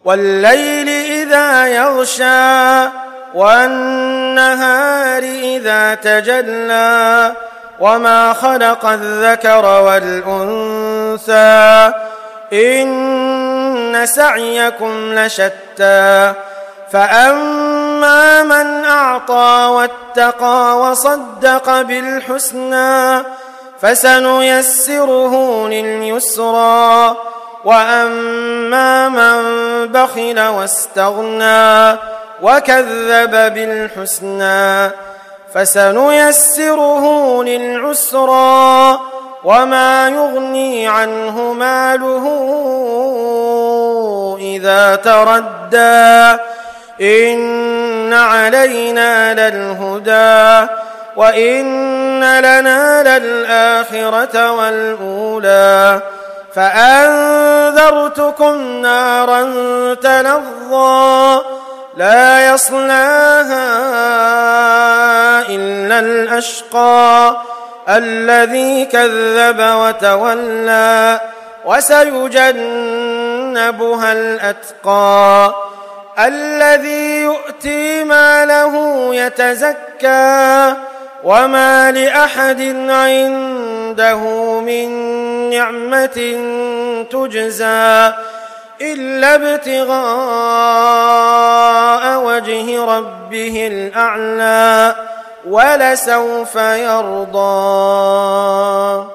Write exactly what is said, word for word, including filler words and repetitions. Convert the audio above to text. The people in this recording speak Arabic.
والليل إذا يغشى والنهار إذا تجلى وما خلق الذكر والأنثى إن سعيكم لشتى فأما من أعطى واتقى وصدق بالحسنى فسنيسره لليسرى وأما من بخل واستغنى وكذب بالحسنى فسنيسره للعسرى وما يغني عنه ماله إذا تردى إن علينا للهدى وإن لنا للآخرة والأولى فأنذرتكم نارا تلظى لا يصلاها إلا الأشقى الذي كذب وتولى وسيجنبها الأتقى الذي يؤتي ماله يتزكى وما لأحد عنده من نعمة تجزى إلا ابتغاء وجه ربه الأعلى ولسوف يرضى.